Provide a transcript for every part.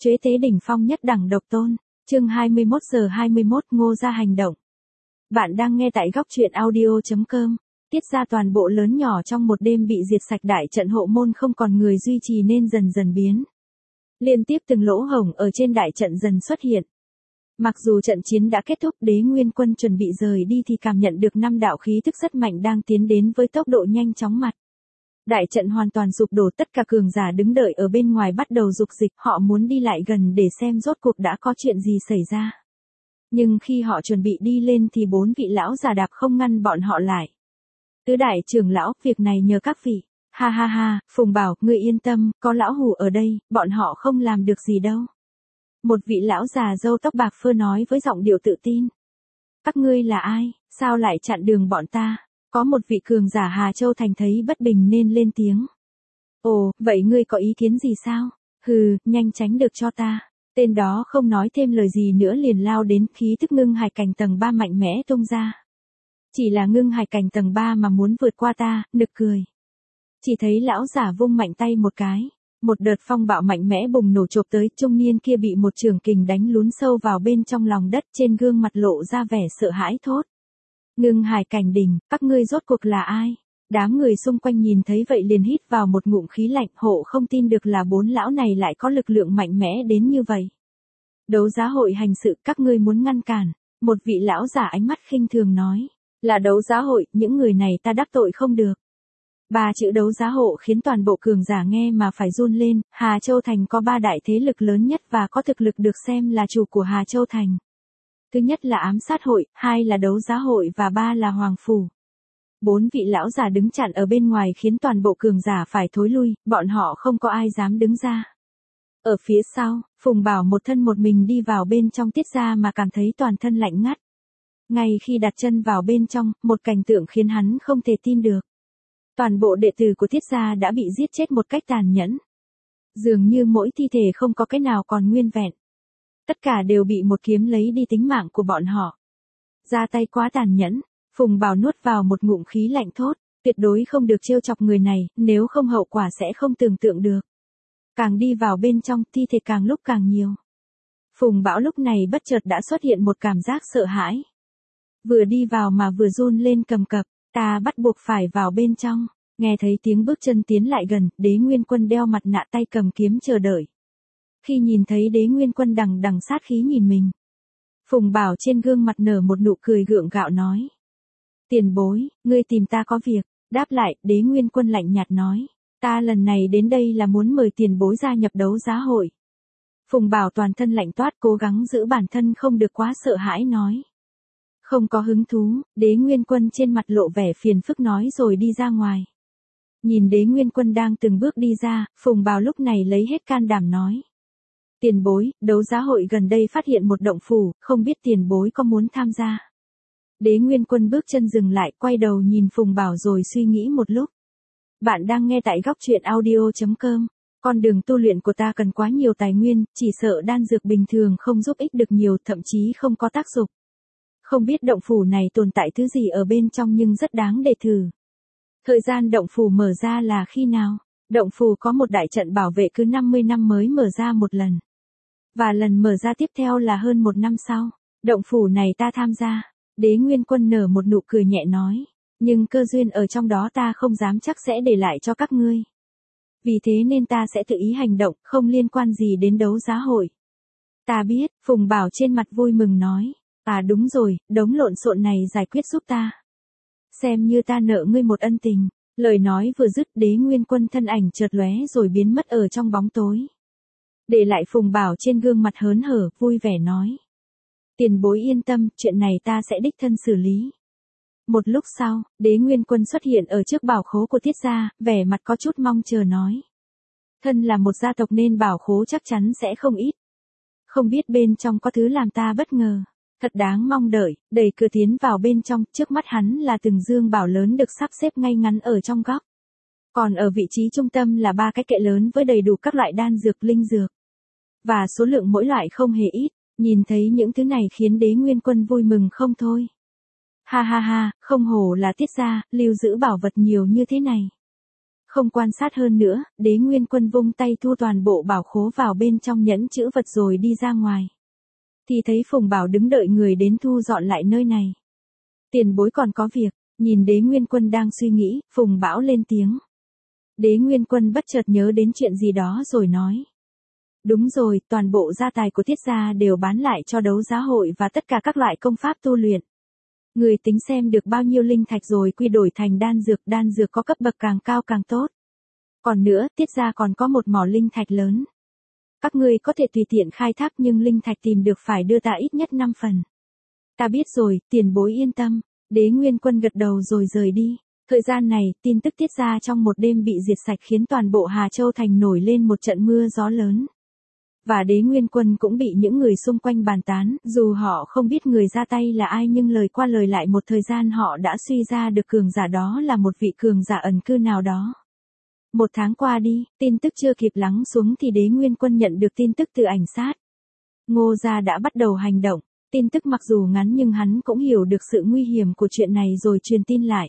Chế tế đỉnh phong nhất đẳng độc tôn. Chương 21 giờ 21 Ngô gia hành động. Bạn đang nghe tại góc truyện audio.com. Tiết ra toàn bộ lớn nhỏ trong một đêm bị diệt sạch, đại trận hộ môn không còn người duy trì nên dần dần biến. Liên tiếp từng lỗ hổng ở trên đại trận dần xuất hiện. Mặc dù trận chiến đã kết thúc, Đế Nguyên Quân chuẩn bị rời đi thì cảm nhận được 5 đạo khí tức rất mạnh đang tiến đến với tốc độ nhanh chóng mặt. Đại trận hoàn toàn sụp đổ, tất cả cường giả đứng đợi ở bên ngoài bắt đầu dục dịch, họ muốn đi lại gần để xem rốt cuộc đã có chuyện gì xảy ra. Nhưng khi họ chuẩn bị đi lên thì 4 vị lão già đạp không ngăn bọn họ lại. Tứ đại trưởng lão, việc này nhờ các vị. Ha ha ha, Phùng Bảo, ngươi yên tâm, có lão hủ ở đây, bọn họ không làm được gì đâu. Một vị lão già râu tóc bạc phơ nói với giọng điệu tự tin. Các ngươi là ai, sao lại chặn đường bọn ta? Có một vị cường giả Hà Châu Thành thấy bất bình nên lên tiếng. Ồ, vậy ngươi có ý kiến gì sao? Hừ, nhanh tránh được cho ta. Tên đó không nói thêm lời gì nữa liền lao đến, khí tức ngưng hải cảnh tầng 3 mạnh mẽ tung ra. Chỉ là ngưng hải cảnh tầng 3 mà muốn vượt qua ta, nực cười. Chỉ thấy lão giả vung mạnh tay một cái. Một đợt phong bạo mạnh mẽ bùng nổ chộp tới, trung niên kia bị một chưởng kình đánh lún sâu vào bên trong lòng đất, trên gương mặt lộ ra vẻ sợ hãi thốt. Ngưng hải cảnh đỉnh, các ngươi rốt cuộc là ai? Đám người xung quanh nhìn thấy vậy liền hít vào một ngụm khí lạnh, hộ không tin được là 4 lão này lại có lực lượng mạnh mẽ đến như vậy. Đấu giá hội hành sự, các ngươi muốn ngăn cản. Một vị lão giả ánh mắt khinh thường nói. Là đấu giá hội, những người này ta đắc tội không được. 3 chữ đấu giá hộ khiến toàn bộ cường giả nghe mà phải run lên. Hà Châu Thành có 3 đại thế lực lớn nhất và có thực lực được xem là chủ của Hà Châu Thành. Thứ nhất là ám sát hội, 2 là đấu giá hội và 3 là hoàng phủ. 4 vị lão già đứng chặn ở bên ngoài khiến toàn bộ cường giả phải thối lui, bọn họ không có ai dám đứng ra. Ở phía sau, Phùng Bảo một thân một mình đi vào bên trong Tiết gia mà cảm thấy toàn thân lạnh ngắt. Ngay khi đặt chân vào bên trong, một cảnh tượng khiến hắn không thể tin được. Toàn bộ đệ tử của Tiết gia đã bị giết chết một cách tàn nhẫn. Dường như mỗi thi thể không có cái nào còn nguyên vẹn. Tất cả đều bị một kiếm lấy đi tính mạng của bọn họ. Ra tay quá tàn nhẫn, Phùng Bảo nuốt vào một ngụm khí lạnh thốt, tuyệt đối không được trêu chọc người này, nếu không hậu quả sẽ không tưởng tượng được. Càng đi vào bên trong, thi thể càng lúc càng nhiều. Phùng Bảo lúc này bất chợt đã xuất hiện một cảm giác sợ hãi. Vừa đi vào mà vừa run lên cầm cập, ta bắt buộc phải vào bên trong. Nghe thấy tiếng bước chân tiến lại gần, Đế Nguyên Quân đeo mặt nạ tay cầm kiếm chờ đợi. Khi nhìn thấy Đế Nguyên Quân đằng đằng sát khí nhìn mình, Phùng Bảo trên gương mặt nở một nụ cười gượng gạo nói. Tiền bối, ngươi tìm ta có việc. Đáp lại, Đế Nguyên Quân lạnh nhạt nói. Ta lần này đến đây là muốn mời tiền bối gia nhập đấu giá hội. Phùng Bảo toàn thân lạnh toát, cố gắng giữ bản thân không được quá sợ hãi nói. Không có hứng thú, Đế Nguyên Quân trên mặt lộ vẻ phiền phức nói rồi đi ra ngoài. Nhìn Đế Nguyên Quân đang từng bước đi ra, Phùng Bảo lúc này lấy hết can đảm nói. Tiền bối, đấu giá hội gần đây phát hiện một động phủ, không biết tiền bối có muốn tham gia. Đế Nguyên Quân bước chân dừng lại, quay đầu nhìn Phùng Bảo rồi suy nghĩ một lúc. Bạn đang nghe tại góc truyện audio.com. Con đường tu luyện của ta cần quá nhiều tài nguyên, chỉ sợ đan dược bình thường không giúp ích được nhiều, thậm chí không có tác dụng. Không biết động phủ này tồn tại thứ gì ở bên trong nhưng rất đáng để thử. Thời gian động phủ mở ra là khi nào? Động phủ có một đại trận bảo vệ cứ 50 năm mới mở ra một lần. Và lần mở ra tiếp theo là hơn 1 năm sau. Động phủ này ta tham gia. Đế Nguyên Quân nở một nụ cười nhẹ nói. Nhưng cơ duyên ở trong đó ta không dám chắc sẽ để lại cho các ngươi. Vì thế nên ta sẽ tự ý hành động, không liên quan gì đến đấu giá hội. Ta biết, Phùng Bảo trên mặt vui mừng nói. À đúng rồi, đống lộn xộn này giải quyết giúp ta. Xem như ta nợ ngươi một ân tình. Lời nói vừa dứt, Đế Nguyên Quân thân ảnh chợt lóe rồi biến mất ở trong bóng tối. Để lại Phùng Bảo trên gương mặt hớn hở, vui vẻ nói. Tiền bối yên tâm, chuyện này ta sẽ đích thân xử lý. Một lúc sau, Đế Nguyên Quân xuất hiện ở trước bảo khố của Tiết gia, vẻ mặt có chút mong chờ nói. Thân là một gia tộc nên bảo khố chắc chắn sẽ không ít. Không biết bên trong có thứ làm ta bất ngờ. Thật đáng mong đợi, đẩy cửa tiến vào bên trong, trước mắt hắn là từng dương bảo lớn được sắp xếp ngay ngắn ở trong góc. Còn ở vị trí trung tâm là 3 cái kệ lớn với đầy đủ các loại đan dược linh dược. Và số lượng mỗi loại không hề ít, nhìn thấy những thứ này khiến Đế Nguyên Quân vui mừng không thôi. Ha ha ha, không hổ là Tiết gia, lưu giữ bảo vật nhiều như thế này. Không quan sát hơn nữa, Đế Nguyên Quân vung tay thu toàn bộ bảo khố vào bên trong nhẫn chữ vật rồi đi ra ngoài. Thì thấy Phùng Bảo đứng đợi người đến thu dọn lại nơi này. Tiền bối còn có việc, nhìn Đế Nguyên Quân đang suy nghĩ, Phùng Bảo lên tiếng. Đế Nguyên Quân bất chợt nhớ đến chuyện gì đó rồi nói. Đúng rồi, toàn bộ gia tài của Tiết gia đều bán lại cho đấu giá hội và tất cả các loại công pháp tu luyện. Người tính xem được bao nhiêu linh thạch rồi quy đổi thành đan dược có cấp bậc càng cao càng tốt. Còn nữa, Tiết gia còn có một mỏ linh thạch lớn. Các ngươi có thể tùy tiện khai thác nhưng linh thạch tìm được phải đưa ta ít nhất 5 phần. Ta biết rồi, tiền bối yên tâm. Đế Nguyên Quân gật đầu rồi rời đi. Thời gian này, tin tức Tiết gia trong một đêm bị diệt sạch khiến toàn bộ Hà Châu Thành nổi lên một trận mưa gió lớn. Và Đế Nguyên Quân cũng bị những người xung quanh bàn tán, dù họ không biết người ra tay là ai nhưng lời qua lời lại một thời gian họ đã suy ra được cường giả đó là một vị cường giả ẩn cư nào đó. 1 tháng qua đi, tin tức chưa kịp lắng xuống thì Đế Nguyên Quân nhận được tin tức từ ảnh sát. Ngô gia đã bắt đầu hành động, tin tức mặc dù ngắn nhưng hắn cũng hiểu được sự nguy hiểm của chuyện này rồi truyền tin lại.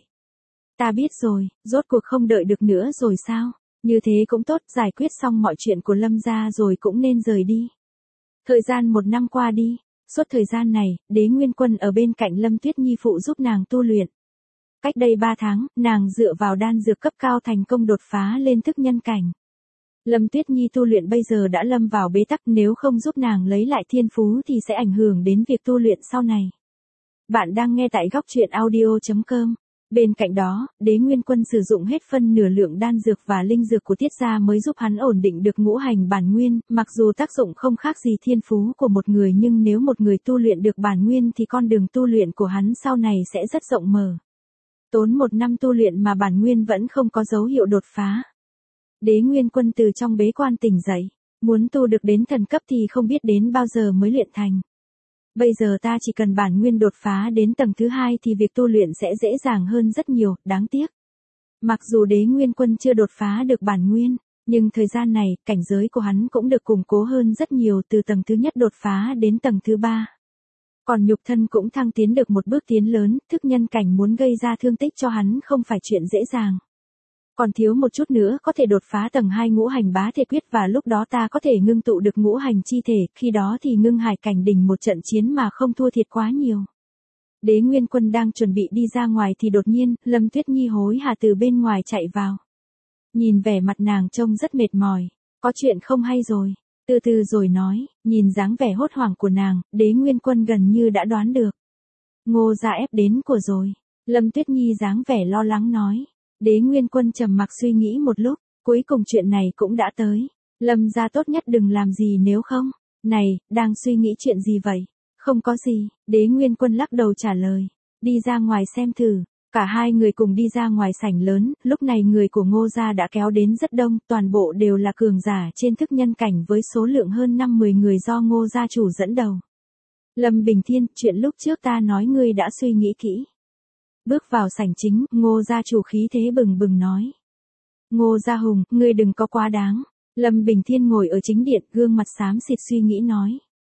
Ta biết rồi, rốt cuộc không đợi được nữa rồi sao? Như thế cũng tốt, giải quyết xong mọi chuyện của Lâm gia rồi cũng nên rời đi. Thời gian 1 năm qua đi, suốt thời gian này, Đế Nguyên Quân ở bên cạnh Lâm Tuyết Nhi phụ giúp nàng tu luyện. Cách đây 3 tháng, nàng dựa vào đan dược cấp cao thành công đột phá lên thức nhân cảnh. Lâm Tuyết Nhi tu luyện bây giờ đã lâm vào bế tắc, nếu không giúp nàng lấy lại thiên phú thì sẽ ảnh hưởng đến việc tu luyện sau này. Bạn đang nghe tại góc truyện audio.com. Bên cạnh đó, Đế Nguyên Quân sử dụng hết phân nửa lượng đan dược và linh dược của Tiết gia mới giúp hắn ổn định được ngũ hành bản nguyên, mặc dù tác dụng không khác gì thiên phú của một người nhưng nếu một người tu luyện được bản nguyên thì con đường tu luyện của hắn sau này sẽ rất rộng mở. Tốn 1 năm tu luyện mà bản nguyên vẫn không có dấu hiệu đột phá. Đế Nguyên Quân từ trong bế quan tỉnh dậy, muốn tu được đến thần cấp thì không biết đến bao giờ mới luyện thành. Bây giờ ta chỉ cần bản nguyên đột phá đến tầng thứ 2 thì việc tu luyện sẽ dễ dàng hơn rất nhiều, đáng tiếc. Mặc dù Đế Nguyên Quân chưa đột phá được bản nguyên, nhưng thời gian này, cảnh giới của hắn cũng được củng cố hơn rất nhiều từ tầng thứ nhất đột phá đến tầng thứ 3. Còn nhục thân cũng thăng tiến được một bước tiến lớn, thức nhân cảnh muốn gây ra thương tích cho hắn không phải chuyện dễ dàng. Còn thiếu một chút nữa có thể đột phá tầng 2 ngũ hành bá thể quyết và lúc đó ta có thể ngưng tụ được ngũ hành chi thể, khi đó thì ngưng hải cảnh đỉnh một trận chiến mà không thua thiệt quá nhiều. Đế Nguyên Quân đang chuẩn bị đi ra ngoài thì đột nhiên, Lâm Tuyết Nhi hối hả từ bên ngoài chạy vào. Nhìn vẻ mặt nàng trông rất mệt mỏi, có chuyện không hay rồi, từ từ rồi nói, nhìn dáng vẻ hốt hoảng của nàng, Đế Nguyên Quân gần như đã đoán được. Ngô gia ép đến của rồi, Lâm Tuyết Nhi dáng vẻ lo lắng nói. Đế Nguyên Quân trầm mặc suy nghĩ một lúc, cuối cùng chuyện này cũng đã tới. Lâm gia tốt nhất đừng làm gì nếu không. Này, đang suy nghĩ chuyện gì vậy? Không có gì, Đế Nguyên Quân lắc đầu trả lời. Đi ra ngoài xem thử. Cả hai người cùng đi ra ngoài sảnh lớn, lúc này người của Ngô gia đã kéo đến rất đông, toàn bộ đều là cường giả trên thức nhân cảnh với số lượng hơn 5-10 người do Ngô gia chủ dẫn đầu. Lâm Bình Thiên, chuyện lúc trước ta nói ngươi đã suy nghĩ kỹ. Bước vào sảnh chính, Ngô gia chủ khí thế bừng bừng nói. Ngô gia Hùng, ngươi đừng có quá đáng. Lâm Bình Thiên ngồi ở chính điện, gương mặt xám xịt suy nghĩ nói.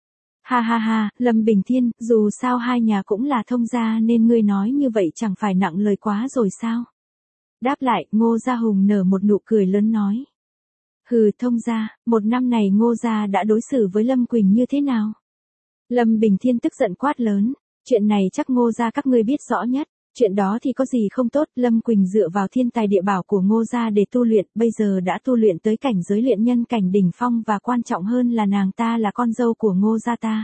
Ha ha ha, Lâm Bình Thiên, dù sao hai nhà cũng là thông gia nên ngươi nói như vậy chẳng phải nặng lời quá rồi sao? Đáp lại, Ngô gia Hùng nở một nụ cười lớn nói. Hừ, thông gia, 1 năm này Ngô gia đã đối xử với Lâm Quỳnh như thế nào? Lâm Bình Thiên tức giận quát lớn. Chuyện này chắc Ngô gia các ngươi biết rõ nhất. Chuyện đó thì có gì không tốt, Lâm Quỳnh dựa vào thiên tài địa bảo của Ngô gia để tu luyện, bây giờ đã tu luyện tới cảnh giới luyện nhân cảnh đỉnh phong và quan trọng hơn là nàng ta là con dâu của Ngô gia ta.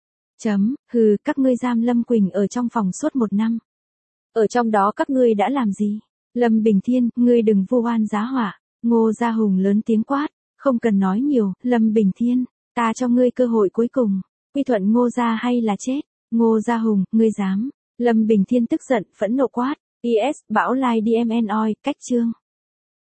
Hừ, các ngươi giam Lâm Quỳnh ở trong phòng suốt 1 năm. Ở trong đó các ngươi đã làm gì? Lâm Bình Thiên, ngươi đừng vu oan giá họa. Ngô gia Hùng lớn tiếng quát, không cần nói nhiều, Lâm Bình Thiên, ta cho ngươi cơ hội cuối cùng, quy thuận Ngô gia hay là chết? Ngô gia Hùng, ngươi dám? Lâm Bình Thiên tức giận, phẫn nộ quát. Bão like DMN oi, cách chương.